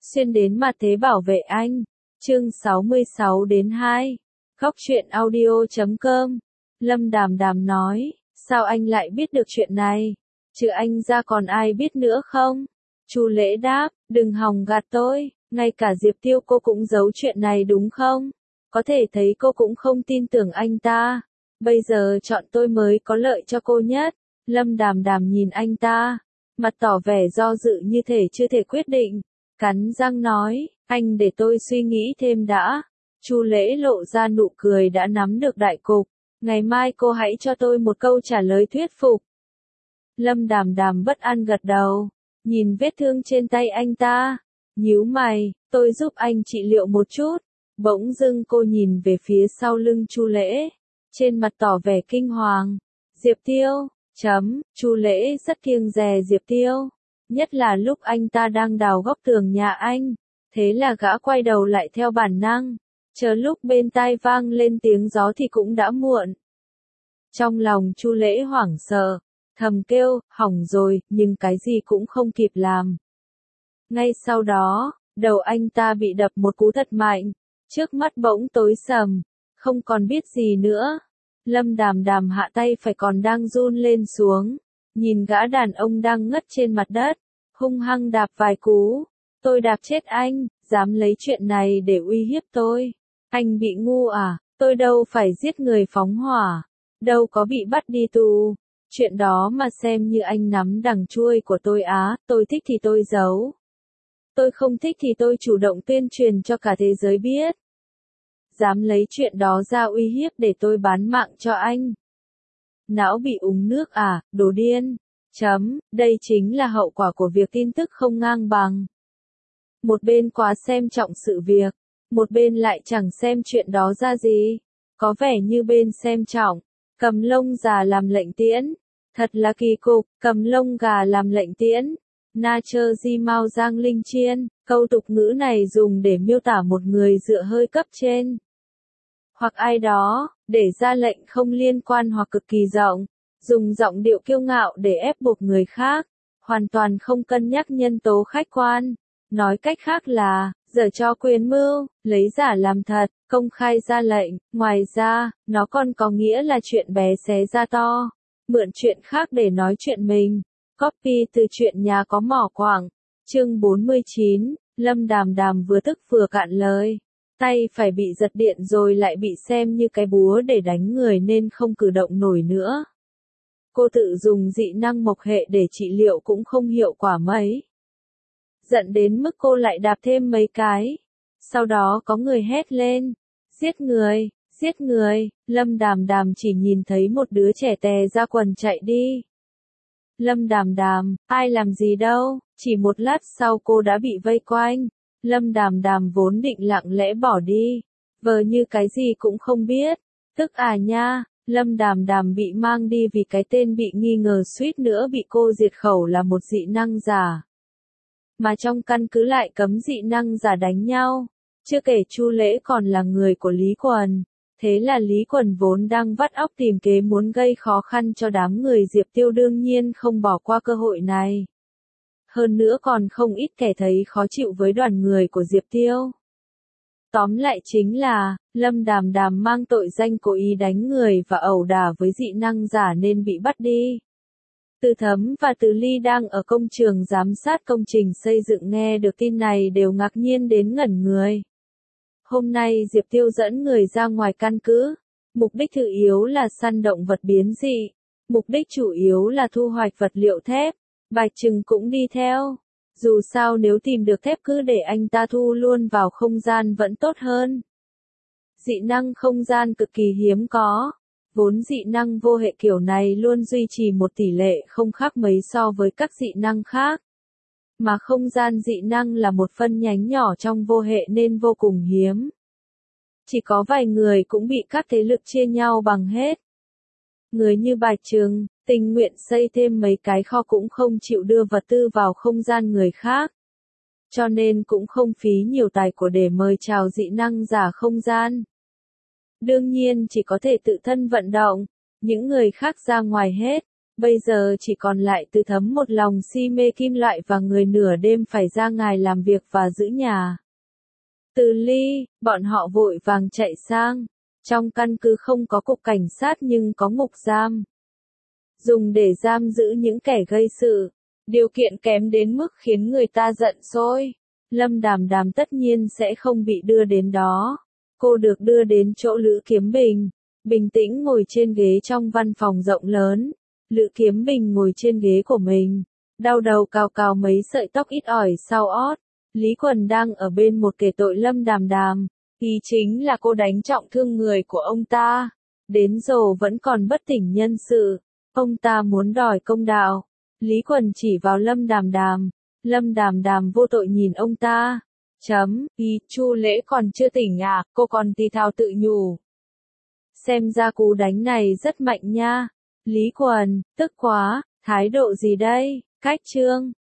xuyên đến mà thế bảo vệ anh. Chương 66 đến 2. Góc truyện audio.com. Lâm Đàm Đàm nói, sao anh lại biết được chuyện này? Trừ anh ra còn ai biết nữa không? Chu Lễ đáp, đừng hòng gạt tôi, ngay cả Diệp Tiêu cô cũng giấu chuyện này đúng không? Có thể thấy cô cũng không tin tưởng anh ta. Bây giờ chọn tôi mới có lợi cho cô nhất. Lâm Đàm Đàm nhìn anh ta, mặt tỏ vẻ do dự như thể chưa thể quyết định. Cắn răng nói, anh để tôi suy nghĩ thêm đã. Chu Lễ lộ ra nụ cười đã nắm được đại cục. Ngày mai cô hãy cho tôi một câu trả lời thuyết phục. Lâm Đàm Đàm bất an gật đầu, nhìn vết thương trên tay anh ta, nhíu mày, tôi giúp anh trị liệu một chút. Bỗng dưng cô nhìn về phía sau lưng Chu Lễ, trên mặt tỏ vẻ kinh hoàng. Diệp Tiêu, Chu Lễ rất kiêng dè Diệp Tiêu, nhất là lúc anh ta đang đào góc tường nhà anh. Thế là gã quay đầu lại theo bản năng, chờ lúc bên tai vang lên tiếng gió thì cũng đã muộn. Trong lòng Chu Lễ hoảng sợ, thầm kêu, hỏng rồi, nhưng cái gì cũng không kịp làm. Ngay sau đó, đầu anh ta bị đập một cú thật mạnh, trước mắt bỗng tối sầm, không còn biết gì nữa. Lâm Đàm Đàm hạ tay phải còn đang run lên xuống, nhìn gã đàn ông đang ngất trên mặt đất, hung hăng đạp vài cú. Tôi đạp chết anh, dám lấy chuyện này để uy hiếp tôi. Anh bị ngu à, tôi đâu phải giết người phóng hỏa, đâu có bị bắt đi tù. Chuyện đó mà xem như anh nắm đằng chuôi của tôi á, tôi thích thì tôi giấu. Tôi không thích thì tôi chủ động tuyên truyền cho cả thế giới biết. Dám lấy chuyện đó ra uy hiếp để tôi bán mạng cho anh. Não bị uống nước à, đồ điên. Đây chính là hậu quả của việc tin tức không ngang bằng. Một bên quá xem trọng sự việc, một bên lại chẳng xem chuyện đó ra gì. Có vẻ như bên xem trọng, cầm lông gà làm lệnh tiễn. Thật là kỳ cục, cầm lông gà làm lệnh tiễn. Na chơ di mau giang linh chiên, câu tục ngữ này dùng để miêu tả một người dựa hơi cấp trên. Hoặc ai đó, để ra lệnh không liên quan hoặc cực kỳ rộng, dùng giọng điệu kiêu ngạo để ép buộc người khác, hoàn toàn không cân nhắc nhân tố khách quan. Nói cách khác là, giở trò quyền mưu, lấy giả làm thật, công khai ra lệnh. Ngoài ra, nó còn có nghĩa là chuyện bé xé ra to, mượn chuyện khác để nói chuyện mình. Copy từ chuyện nhà có mỏ quặng. Chương 49, Lâm Đàm Đàm vừa tức vừa cạn lời. Tay phải bị giật điện rồi lại bị xem như cái búa để đánh người nên không cử động nổi nữa. Cô tự dùng dị năng mộc hệ để trị liệu cũng không hiệu quả mấy. Giận đến mức cô lại đạp thêm mấy cái. Sau đó có người hét lên, giết người, giết người. Lâm Đàm Đàm chỉ nhìn thấy một đứa trẻ tè ra quần chạy đi. Lâm Đàm Đàm, ai làm gì đâu, chỉ một lát sau cô đã bị vây quanh. Lâm Đàm Đàm vốn định lặng lẽ bỏ đi, vờ như cái gì cũng không biết. Tức à nha, Lâm Đàm Đàm bị mang đi vì cái tên bị nghi ngờ suýt nữa bị cô diệt khẩu là một dị năng giả. Mà trong căn cứ lại cấm dị năng giả đánh nhau. Chưa kể Chu Lễ còn là người của Lý Quần. Thế là Lý Quần vốn đang vắt óc tìm kế muốn gây khó khăn cho đám người Diệp Tiêu đương nhiên không bỏ qua cơ hội này. Hơn nữa còn không ít kẻ thấy khó chịu với đoàn người của Diệp Tiêu. Tóm lại chính là, Lâm Đàm Đàm mang tội danh cố ý đánh người và ẩu đả với dị năng giả nên bị bắt đi. Từ Thấm và Từ Ly đang ở công trường giám sát công trình xây dựng nghe được tin này đều ngạc nhiên đến ngẩn người. Hôm nay Diệp Tiêu dẫn người ra ngoài căn cứ. Mục đích chủ yếu là săn động vật biến dị. Mục đích chủ yếu là thu hoạch vật liệu thép. Bạch Trừng cũng đi theo. Dù sao nếu tìm được thép cứ để anh ta thu luôn vào không gian vẫn tốt hơn. Dị năng không gian cực kỳ hiếm có. Vốn dị năng vô hệ kiểu này luôn duy trì một tỷ lệ không khác mấy so với các dị năng khác. Mà không gian dị năng là một phân nhánh nhỏ trong vô hệ nên vô cùng hiếm. Chỉ có vài người cũng bị các thế lực chia nhau bằng hết. Người như Bạch Trừng, tình nguyện xây thêm mấy cái kho cũng không chịu đưa vật tư vào không gian người khác. Cho nên cũng không phí nhiều tài của để mời chào dị năng giả không gian. Đương nhiên chỉ có thể tự thân vận động, những người khác ra ngoài hết. bây giờ chỉ còn lại Từ Thấm một lòng si mê kim loại và người nửa đêm phải ra ngài làm việc và giữ nhà. Từ Ly, bọn họ vội vàng chạy sang. Trong căn cứ không có cục cảnh sát nhưng có ngục giam. Dùng để giam giữ những kẻ gây sự. Điều kiện kém đến mức khiến người ta giận sôi. Lâm Đàm Đàm tất nhiên sẽ không bị đưa đến đó. Cô được đưa đến chỗ Lữ Kiếm Bình. Bình tĩnh ngồi trên ghế trong văn phòng rộng lớn. Lữ Kiếm Bình ngồi trên ghế của mình. Đau đầu cào cào mấy sợi tóc ít ỏi sau ót. Lý Quần đang ở bên một kể tội Lâm Đàm Đàm. Ý chính là cô đánh trọng thương người của ông ta. Đến giờ vẫn còn bất tỉnh nhân sự. Ông ta muốn đòi công đạo. Lý Quần chỉ vào Lâm Đàm Đàm. Lâm Đàm Đàm vô tội nhìn ông ta. Chu Lễ còn chưa tỉnh à, cô còn thì thào tự nhủ. Xem ra cú đánh này rất mạnh nha. Lý Quần, tức quá, thái độ gì đây, cách trương.